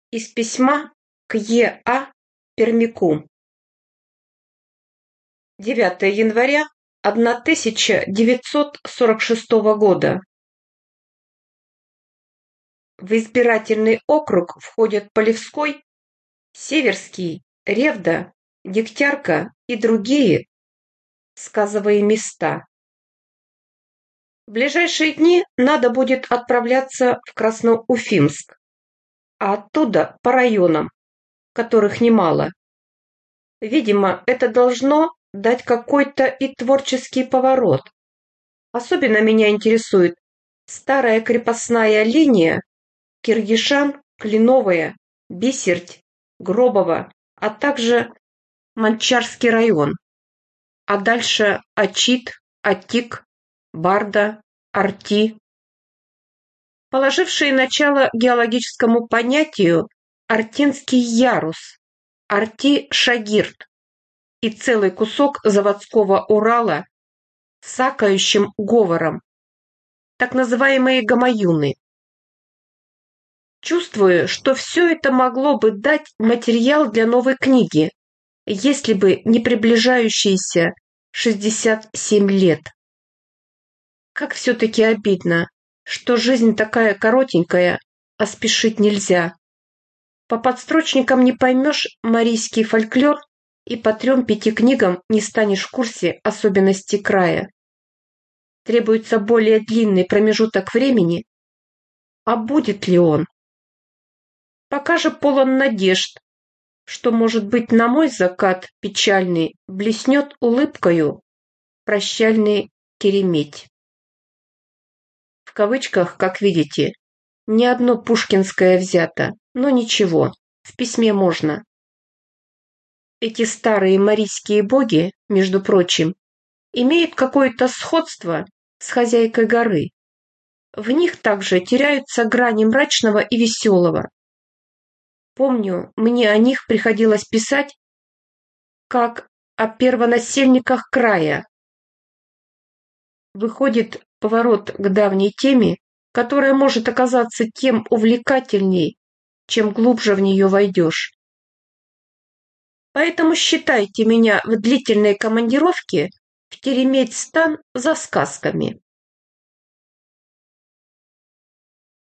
Из письма к Е.А. Пермяку. 9 января 1946 года. В избирательный округ входят Полевской, Северский, Ревда, Дегтярка и другие сказовые места. В ближайшие дни надо будет отправляться в Красноуфимск, а оттуда по районам, которых немало. Видимо, это должно дать какой-то и творческий поворот. Особенно меня интересует старая крепостная линия Киргишан, Кленовая, Бисерть, Гробово, а также Манчарский район. А дальше Ачит, Атик, Барда, Арти. Положившие начало геологическому понятию Артинский ярус, Арти-Шагирт и целый кусок заводского Урала с акающим говором, так называемые гамаюны. Чувствую, что все это могло бы дать материал для новой книги, если бы не приближающиеся 67 лет. Как все-таки обидно, что жизнь такая коротенькая, а спешить нельзя. По подстрочникам не поймешь марийский фольклор, и по 3-5 книгам не станешь в курсе особенностей края. Требуется более длинный промежуток времени. А будет ли он? Пока же полон надежд, что, может быть, на мой закат печальный блеснет улыбкою прощальный Кереметь. В кавычках, как видите, не одно пушкинское взято, но ничего, в письме можно. Эти старые марийские боги, между прочим, имеют какое-то сходство с хозяйкой горы. В них также теряются грани мрачного и веселого. Помню, мне о них приходилось писать как о первонасельниках края. Выходит поворот к давней теме, которая может оказаться тем увлекательней, чем глубже в нее войдешь. Поэтому считайте меня в длительной командировке в Тереметь-стан за сказками.